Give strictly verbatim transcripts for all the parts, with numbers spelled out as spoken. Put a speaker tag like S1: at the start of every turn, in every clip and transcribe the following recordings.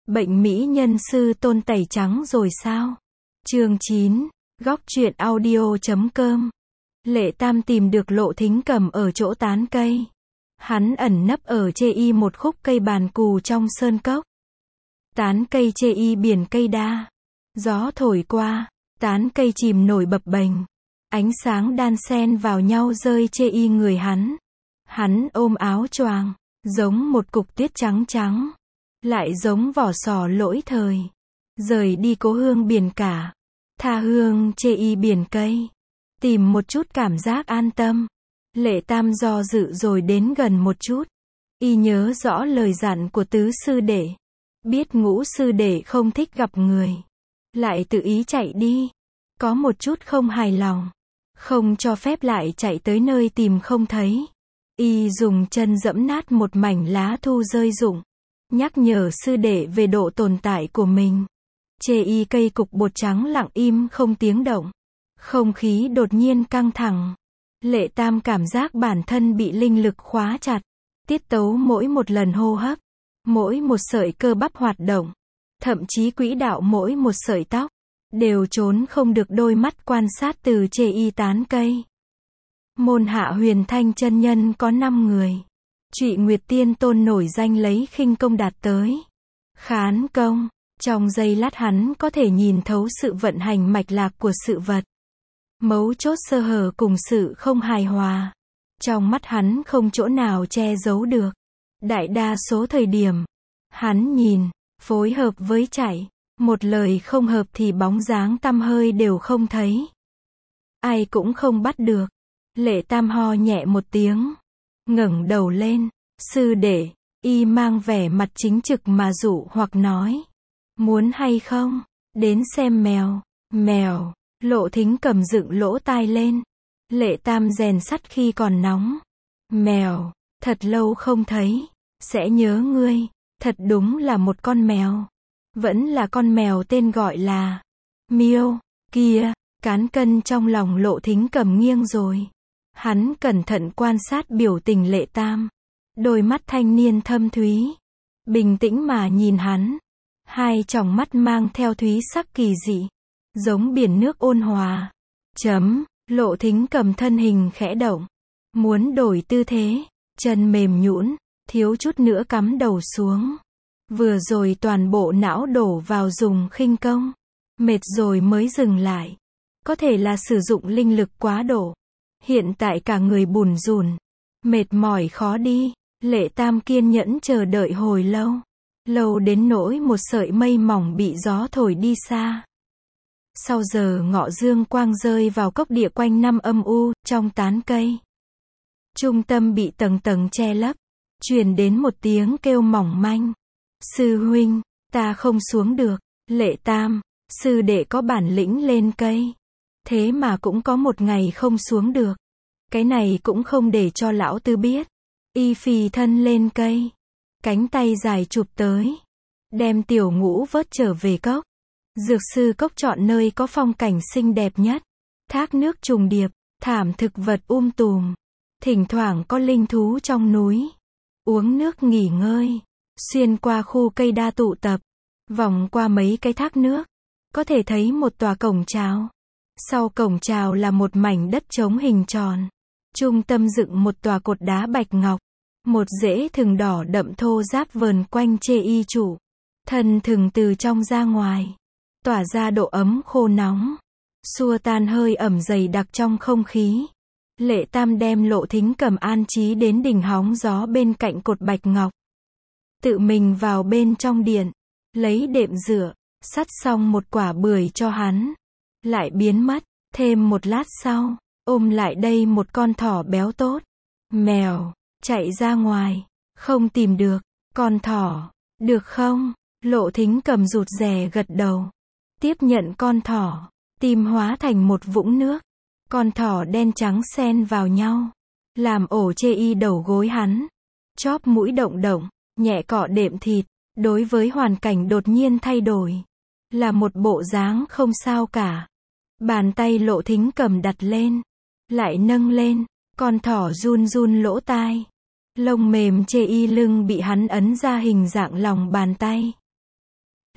S1: Bệnh mỹ nhân sư tôn tẩy trắng rồi sao? Chương chín, góc truyện audio chấm com. Lệ Tam tìm được Lộ Thính Cầm ở chỗ tán cây. Hắn ẩn nấp ở chê y một khúc cây bàn cù trong sơn cốc. Tán cây chê y biển cây đa. Gió thổi qua, tán cây chìm nổi bập bềnh. Ánh sáng đan xen vào nhau rơi chê y người hắn. Hắn ôm áo choàng, giống một cục tuyết trắng trắng. Lại giống vỏ sò lỗi thời. Rời đi cố hương biển cả. Tha hương chê y biển cây. Tìm một chút cảm giác an tâm. Lệ Tam do dự rồi đến gần một chút. Y nhớ rõ lời dặn của tứ sư đệ. Biết ngũ sư đệ không thích gặp người. Lại tự ý chạy đi. Có một chút không hài lòng. Không cho phép lại chạy tới nơi tìm không thấy. Y dùng chân dẫm nát một mảnh lá thu rơi rụng. Nhắc nhở sư đệ về độ tồn tại của mình. Chê y cây cục bột trắng lặng im không tiếng động. Không khí đột nhiên căng thẳng. Lệ Tam cảm giác bản thân bị linh lực khóa chặt. Tiết tấu mỗi một lần hô hấp. Mỗi một sợi cơ bắp hoạt động. Thậm chí quỹ đạo mỗi một sợi tóc. Đều trốn không được đôi mắt quan sát từ chê y tán cây. Môn hạ Huyền Thanh chân nhân có năm người. Trụy Nguyệt Tiên Tôn nổi danh lấy khinh công đạt tới. Khán công. Trong giây lát hắn có thể nhìn thấu sự vận hành mạch lạc của sự vật. Mấu chốt sơ hở cùng sự không hài hòa. Trong mắt hắn không chỗ nào che giấu được. Đại đa số thời điểm. Hắn nhìn, phối hợp với chạy. Một lời không hợp thì bóng dáng tăm hơi đều không thấy. Ai cũng không bắt được. Lệ Tam ho nhẹ một tiếng. Ngẩng đầu lên. Sư đệ, y mang vẻ mặt chính trực mà dụ hoặc nói. Muốn hay không? Đến xem mèo. Mèo. Lộ Thính Cầm dựng lỗ tai lên. Lệ Tam rèn sắt khi còn nóng. Mèo. Thật lâu không thấy. Sẽ nhớ ngươi. Thật đúng là một con mèo. Vẫn là con mèo tên gọi là Miêu. Kia. Cán cân trong lòng Lộ Thính Cầm nghiêng rồi. Hắn cẩn thận quan sát biểu tình Lệ Tam. Đôi mắt thanh niên thâm thúy. Bình tĩnh mà nhìn hắn. Hai tròng mắt mang theo thúy sắc kỳ dị. Giống biển nước ôn hòa. Chấm. Lộ Thính Cầm thân hình khẽ động. Muốn đổi tư thế. Chân mềm nhũn. Thiếu chút nữa cắm đầu xuống. Vừa rồi toàn bộ não đổ vào dùng khinh công. Mệt rồi mới dừng lại. Có thể là sử dụng linh lực quá độ. Hiện tại cả người bùn rùn. Mệt mỏi khó đi. Lệ Tam kiên nhẫn chờ đợi hồi lâu. Lâu đến nỗi một sợi mây mỏng bị gió thổi đi xa. Sau giờ ngọ dương quang rơi vào cốc địa quanh năm âm u, trong tán cây. Trung tâm bị tầng tầng che lấp. Truyền đến một tiếng kêu mỏng manh. Sư huynh, ta không xuống được. Lệ Tam, sư đệ có bản lĩnh lên cây. Thế mà cũng có một ngày không xuống được. Cái này cũng không để cho lão tư biết. Y phì thân lên cây. Cánh tay dài chụp tới. Đem tiểu ngũ vớt trở về cốc. Dược sư cốc chọn nơi có phong cảnh xinh đẹp nhất. Thác nước trùng điệp, thảm thực vật um tùm. Thỉnh thoảng có linh thú trong núi. Uống nước nghỉ ngơi. Xuyên qua khu cây đa tụ tập. Vòng qua mấy cái thác nước. Có thể thấy một tòa cổng chào. Sau cổng chào là một mảnh đất trống hình tròn. Trung tâm dựng một tòa cột đá bạch ngọc. Một rễ thừng đỏ đậm thô ráp vờn quanh chê y chủ. Thân thừng từ trong ra ngoài. Tỏa ra độ ấm khô nóng. Xua tan hơi ẩm dày đặc trong không khí. Lệ Tam đem Lộ Thính Cầm an trí đến đỉnh hóng gió bên cạnh cột bạch ngọc. Tự mình vào bên trong điện. Lấy đệm rửa. Sắt xong một quả bưởi cho hắn. Lại biến mất. Thêm một lát sau. Ôm lại đây một con thỏ béo tốt. Mèo. Chạy ra ngoài. Không tìm được. Con thỏ. Được không? Lộ Thính Cầm rụt rè gật đầu. Tiếp nhận con thỏ. Tim hóa thành một vũng nước. Con thỏ đen trắng xen vào nhau. Làm ổ chê y đầu gối hắn. Chóp mũi động động. Nhẹ cọ đệm thịt. Đối với hoàn cảnh đột nhiên thay đổi. Là một bộ dáng không sao cả. Bàn tay Lộ Thính Cầm đặt lên. Lại nâng lên. Con thỏ run run lỗ tai. Lông mềm chê y lưng bị hắn ấn ra hình dạng lòng bàn tay.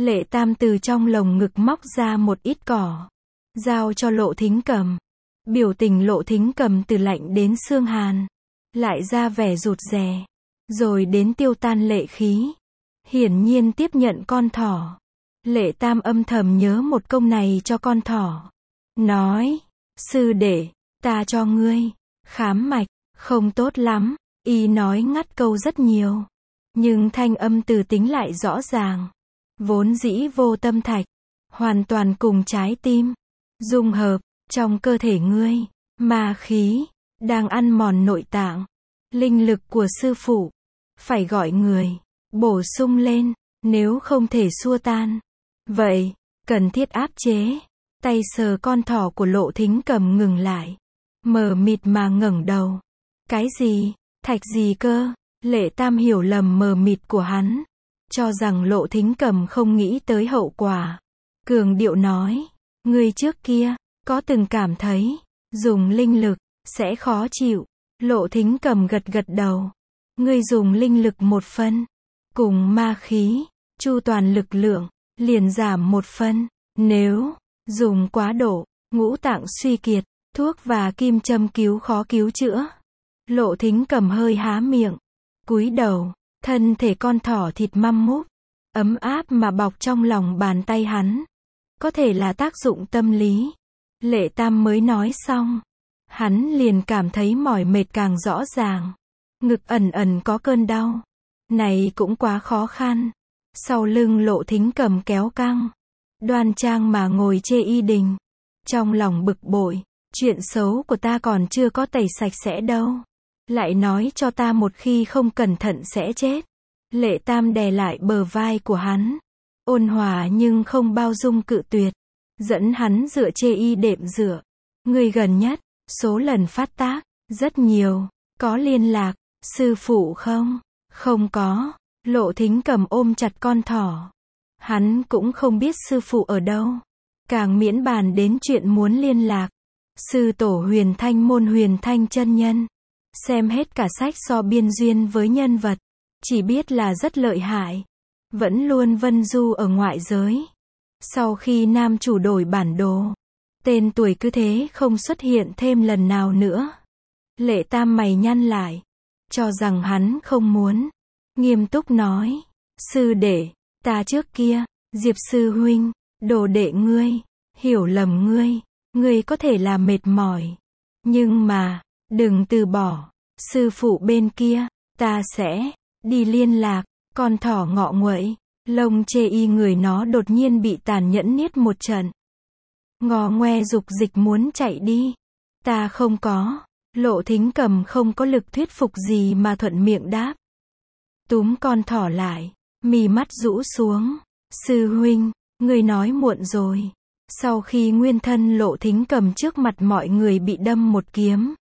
S1: Lệ Tam từ trong lồng ngực móc ra một ít cỏ, giao cho Lộ Thính Cầm. Biểu tình Lộ Thính Cầm từ lạnh đến xương hàn, lại ra vẻ rụt rè, rồi đến tiêu tan lệ khí. Hiển nhiên tiếp nhận con thỏ. Lệ Tam âm thầm nhớ một công này cho con thỏ. Nói, sư đệ, ta cho ngươi khám mạch, không tốt lắm. Y nói ngắt câu rất nhiều, nhưng thanh âm từ tính lại rõ ràng. Vốn dĩ vô tâm thạch, hoàn toàn cùng trái tim dung hợp, trong cơ thể ngươi, ma khí đang ăn mòn nội tạng, linh lực của sư phụ phải gọi người bổ sung lên, nếu không thể xua tan. Vậy, cần thiết áp chế. Tay sờ con thỏ của Lộ Thính Cầm ngừng lại, mờ mịt mà ngẩng đầu. Cái gì? Thạch gì cơ? Lệ Tam hiểu lầm mờ mịt của hắn, cho rằng Lộ Thính Cầm không nghĩ tới hậu quả. Cường điệu nói, ngươi trước kia có từng cảm thấy dùng linh lực sẽ khó chịu? Lộ Thính Cầm gật gật đầu. Ngươi dùng linh lực một phân, cùng ma khí chu toàn lực lượng liền giảm một phân. Nếu dùng quá độ, ngũ tạng suy kiệt, thuốc và kim châm cứu khó cứu chữa. Lộ Thính Cầm hơi há miệng, cúi đầu, thân thể con thỏ thịt măm múp, ấm áp mà bọc trong lòng bàn tay hắn. Có thể là tác dụng tâm lý. Lệ Tam mới nói xong, hắn liền cảm thấy mỏi mệt càng rõ ràng. Ngực ẩn ẩn có cơn đau. Này cũng quá khó khăn. Sau lưng Lộ Thính Cầm kéo căng, đoan trang mà ngồi chê y đình. Trong lòng bực bội, chuyện xấu của ta còn chưa có tẩy sạch sẽ đâu. Lại nói cho ta một khi không cẩn thận sẽ chết. Lệ Tam đè lại bờ vai của hắn, ôn hòa nhưng không bao dung cự tuyệt, dẫn hắn dựa chê y đệm dựa. Người gần nhất, số lần phát tác, rất nhiều, có liên lạc, sư phụ không? Không có. Lộ Thính Cầm ôm chặt con thỏ. Hắn cũng không biết sư phụ ở đâu, càng miễn bàn đến chuyện muốn liên lạc. Sư tổ Huyền Thanh Môn Huyền Thanh chân nhân, xem hết cả sách so biên duyên với nhân vật, chỉ biết là rất lợi hại, vẫn luôn vân du ở ngoại giới. Sau khi nam chủ đổi bản đồ, tên tuổi cứ thế không xuất hiện thêm lần nào nữa. Lệ Tam mày nhăn lại, cho rằng hắn không muốn, nghiêm túc nói, sư đệ, ta trước kia, Diệp sư huynh, đồ đệ ngươi, hiểu lầm ngươi, ngươi có thể là mệt mỏi, nhưng mà, đừng từ bỏ, sư phụ bên kia, ta sẽ đi liên lạc. Con thỏ ngọ nguậy, lông chê y người nó đột nhiên bị tàn nhẫn niết một trận. Ngò ngoe dục dịch muốn chạy đi. Ta không có. Lộ Thính Cầm không có lực thuyết phục gì mà thuận miệng đáp. Túm con thỏ lại, mí mắt rũ xuống. Sư huynh, người nói muộn rồi. Sau khi nguyên thân Lộ Thính Cầm trước mặt mọi người bị đâm một kiếm,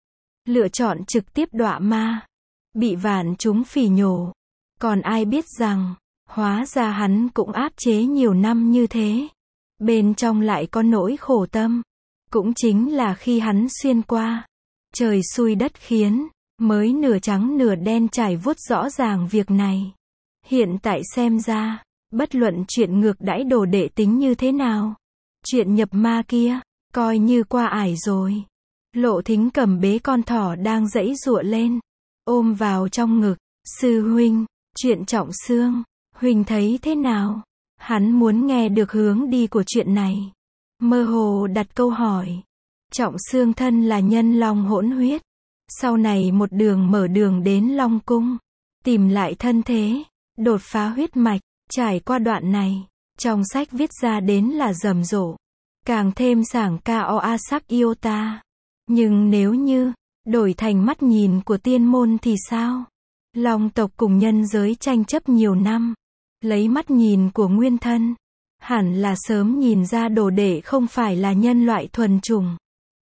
S1: lựa chọn trực tiếp đọa ma, bị vạn chúng phỉ nhổ. Còn ai biết rằng, hóa ra hắn cũng áp chế nhiều năm như thế. Bên trong lại có nỗi khổ tâm. Cũng chính là khi hắn xuyên qua, trời xui đất khiến, mới nửa trắng nửa đen trải vuốt rõ ràng việc này. Hiện tại xem ra, bất luận chuyện ngược đãi đồ đệ tính như thế nào, chuyện nhập ma kia, coi như qua ải rồi. Lộ Thính Cầm bế con thỏ đang giãy giụa lên, ôm vào trong ngực. Sư huynh, chuyện trọng xương, huynh thấy thế nào? Hắn muốn nghe được hướng đi của chuyện này. Mơ hồ đặt câu hỏi. Trọng xương thân là nhân long hỗn huyết. Sau này một đường mở đường đến Long Cung, tìm lại thân thế, đột phá huyết mạch. Trải qua đoạn này, trong sách viết ra đến là rầm rộ, càng thêm sảng ca o a sắc iota. Nhưng nếu như đổi thành mắt nhìn của tiên môn thì sao? Long tộc cùng nhân giới tranh chấp nhiều năm, lấy mắt nhìn của nguyên thân, hẳn là sớm nhìn ra đồ đệ không phải là nhân loại thuần chủng.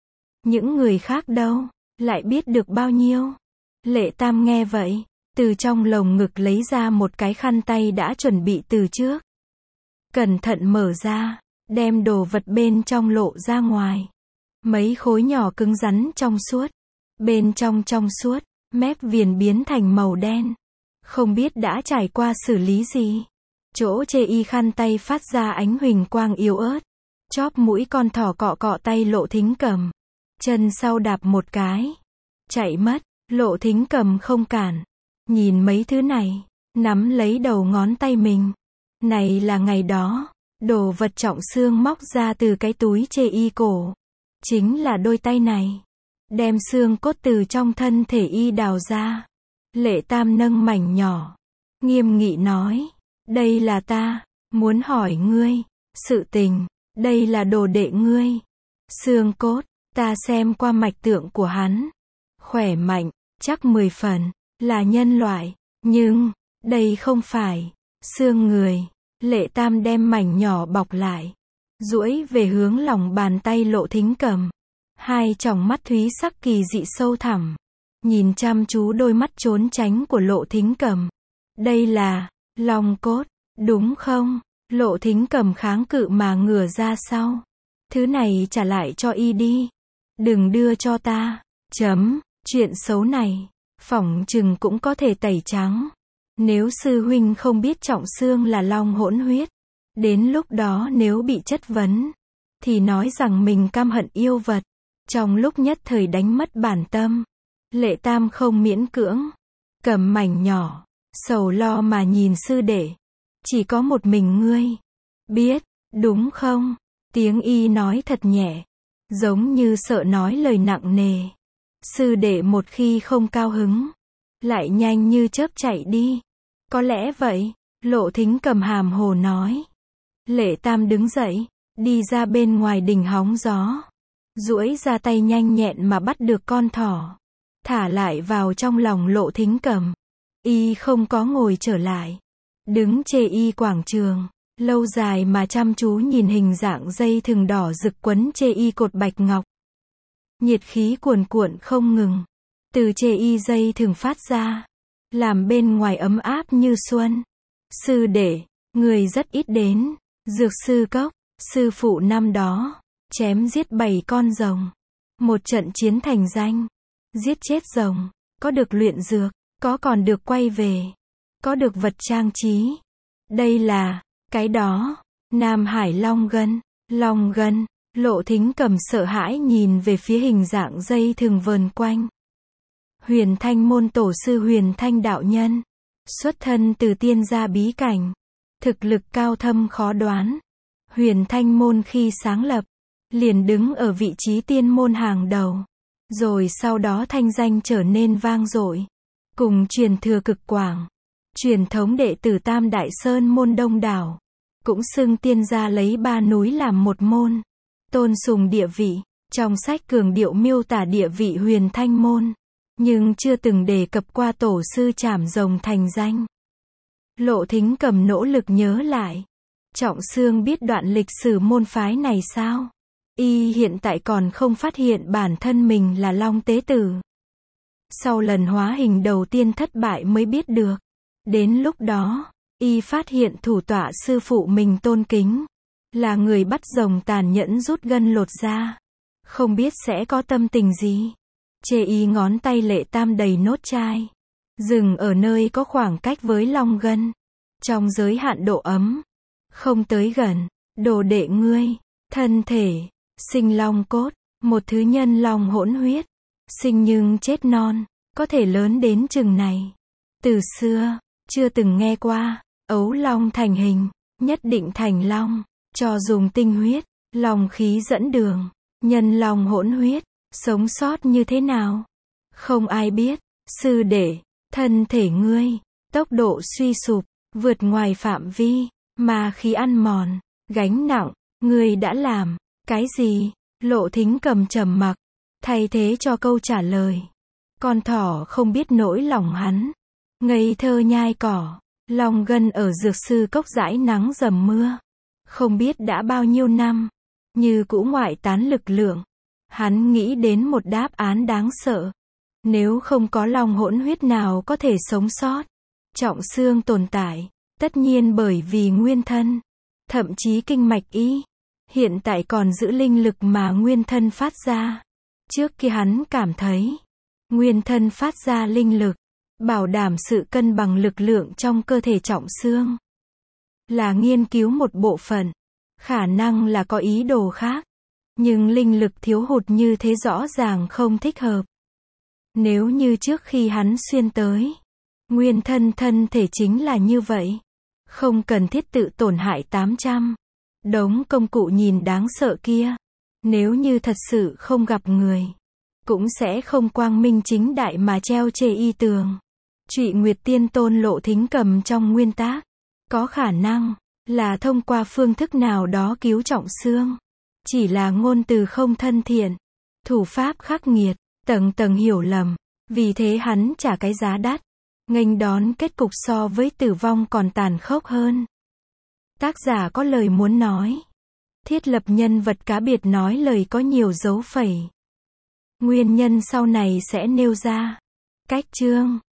S1: Những người khác đâu, lại biết được bao nhiêu? Lệ Tam nghe vậy, từ trong lồng ngực lấy ra một cái khăn tay đã chuẩn bị từ trước. Cẩn thận mở ra, đem đồ vật bên trong lộ ra ngoài. Mấy khối nhỏ cứng rắn trong suốt, bên trong trong suốt, mép viền biến thành màu đen. Không biết đã trải qua xử lý gì. Chỗ chê y khăn tay phát ra ánh huỳnh quang yếu ớt. Chóp mũi con thỏ cọ cọ tay Lộ Thính Cầm. Chân sau đạp một cái. Chạy mất, Lộ Thính Cầm không cản. Nhìn mấy thứ này, nắm lấy đầu ngón tay mình. Này là ngày đó, đồ vật Trọng Xương móc ra từ cái túi chê y cổ. Chính là đôi tay này. Đem xương cốt từ trong thân thể y đào ra. Lệ Tam nâng mảnh nhỏ. Nghiêm nghị nói. Đây là ta, muốn hỏi ngươi. Sự tình, đây là đồ đệ ngươi. Xương cốt, ta xem qua mạch tượng của hắn. Khỏe mạnh, chắc mười phần, là nhân loại. Nhưng, đây không phải, xương người. Lệ Tam đem mảnh nhỏ bọc lại. Duỗi về hướng lòng bàn tay Lộ Thính Cầm. Hai tròng mắt thúy sắc kỳ dị sâu thẳm. Nhìn chăm chú đôi mắt trốn tránh của Lộ Thính Cầm. Đây là, long cốt, đúng không? Lộ Thính Cầm kháng cự mà ngửa ra sau. Thứ này trả lại cho y đi. Đừng đưa cho ta. Chấm, chuyện xấu này, phỏng chừng cũng có thể tẩy trắng. Nếu sư huynh không biết Trọng Xương là long hỗn huyết. Đến lúc đó nếu bị chất vấn, thì nói rằng mình căm hận yêu vật. Trong lúc nhất thời đánh mất bản tâm. Lệ Tam không miễn cưỡng. Cầm mảnh nhỏ, sầu lo mà nhìn sư đệ. Chỉ có một mình ngươi. Biết, đúng không? Tiếng y nói thật nhẹ. Giống như sợ nói lời nặng nề. Sư đệ một khi không cao hứng, lại nhanh như chớp chạy đi. Có lẽ vậy, Lộ Thính Cầm hàm hồ nói. Lệ Tam đứng dậy, đi ra bên ngoài đình hóng gió. Duỗi ra tay nhanh nhẹn mà bắt được con thỏ. Thả lại vào trong lòng Lộ Thính Cầm. Y không có ngồi trở lại. Đứng chê y quảng trường. Lâu dài mà chăm chú nhìn hình dạng dây thừng đỏ rực quấn chê y cột bạch ngọc. Nhiệt khí cuồn cuộn không ngừng. Từ chê y dây thừng phát ra. Làm bên ngoài ấm áp như xuân. Sư đệ, người rất ít đến. Dược sư cốc, sư phụ năm đó. Chém giết bảy con rồng. Một trận chiến thành danh. Giết chết rồng. Có được luyện dược. Có còn được quay về. Có được vật trang trí. Đây là, cái đó. Nam Hải Long Gân. Long Gân. Lộ Thính Cầm sợ hãi nhìn về phía hình dạng dây thường vờn quanh. Huyền Thanh môn tổ sư Huyền Thanh đạo nhân. Xuất thân từ tiên gia bí cảnh. Thực lực cao thâm khó đoán. Huyền Thanh môn khi sáng lập, liền đứng ở vị trí tiên môn hàng đầu. Rồi sau đó thanh danh trở nên vang dội. Cùng truyền thừa cực quảng. Truyền thống đệ tử Tam Đại Sơn môn đông đảo. Cũng xưng tiên gia lấy ba núi làm một môn. Tôn sùng địa vị. Trong sách cường điệu miêu tả địa vị Huyền Thanh môn. Nhưng chưa từng đề cập qua tổ sư Trảm Rồng thành danh. Lộ Thính Cầm nỗ lực nhớ lại. Trọng Xương biết đoạn lịch sử môn phái này sao? Y hiện tại còn không phát hiện bản thân mình là Long Tế Tử. Sau lần hóa hình đầu tiên thất bại mới biết được. Đến lúc đó, Y phát hiện thủ tọa sư phụ mình tôn kính. Là người bắt rồng tàn nhẫn rút gân lột da. Không biết sẽ có tâm tình gì. Chê Y ngón tay Lệ Tam đầy nốt chai. Dừng ở nơi có khoảng cách với Long Gân. Trong giới hạn độ ấm. Không tới gần. Đồ đệ ngươi. Thân thể. Sinh long cốt. Một thứ nhân long hỗn huyết. Sinh nhưng chết non. Có thể lớn đến chừng này. Từ xưa. Chưa từng nghe qua. Ấu long thành hình. Nhất định thành long. Cho dùng tinh huyết. Long khí dẫn đường. Nhân long hỗn huyết. Sống sót như thế nào? Không ai biết. Sư đệ. Thân thể ngươi. Tốc độ suy sụp. Vượt ngoài phạm vi. Mà khí ăn mòn. Gánh nặng. Ngươi đã làm. Cái gì? Lộ Thính Cầm trầm mặc. Thay thế cho câu trả lời. Con thỏ không biết nỗi lòng hắn. Ngây thơ nhai cỏ. Long Gân ở dược sư cốc dãi nắng dầm mưa. Không biết đã bao nhiêu năm. Như cũ ngoại tán lực lượng. Hắn nghĩ đến một đáp án đáng sợ. Nếu không có long hỗn huyết nào có thể sống sót. Trọng Xương tồn tại. Tất nhiên bởi vì nguyên thân. Thậm chí kinh mạch y. Hiện tại còn giữ linh lực mà nguyên thân phát ra. Trước kia hắn cảm thấy. Nguyên thân phát ra linh lực. Bảo đảm sự cân bằng lực lượng trong cơ thể Trọng Xương. là nghiên cứu một bộ phận, khả năng là có ý đồ khác. Nhưng linh lực thiếu hụt như thế rõ ràng không thích hợp. Nếu như trước khi hắn xuyên tới, nguyên thân thân thể chính là như vậy. Không cần thiết tự tổn hại tám trăm. Đống công cụ nhìn đáng sợ kia. Nếu như thật sự không gặp người, cũng sẽ không quang minh chính đại mà treo chê y tường. Trụy Nguyệt Tiên Tôn Lộ Thính Cầm trong nguyên tác, có khả năng là thông qua phương thức nào đó cứu Trọng Xương. Chỉ là ngôn từ không thân thiện, thủ pháp khắc nghiệt, tầng tầng hiểu lầm, vì thế hắn trả cái giá đắt, nghênh đón kết cục so với tử vong còn tàn khốc hơn. Tác giả có lời muốn nói. Thiết lập nhân vật cá biệt nói lời có nhiều dấu phẩy. Nguyên nhân sau này sẽ nêu ra. Cách chương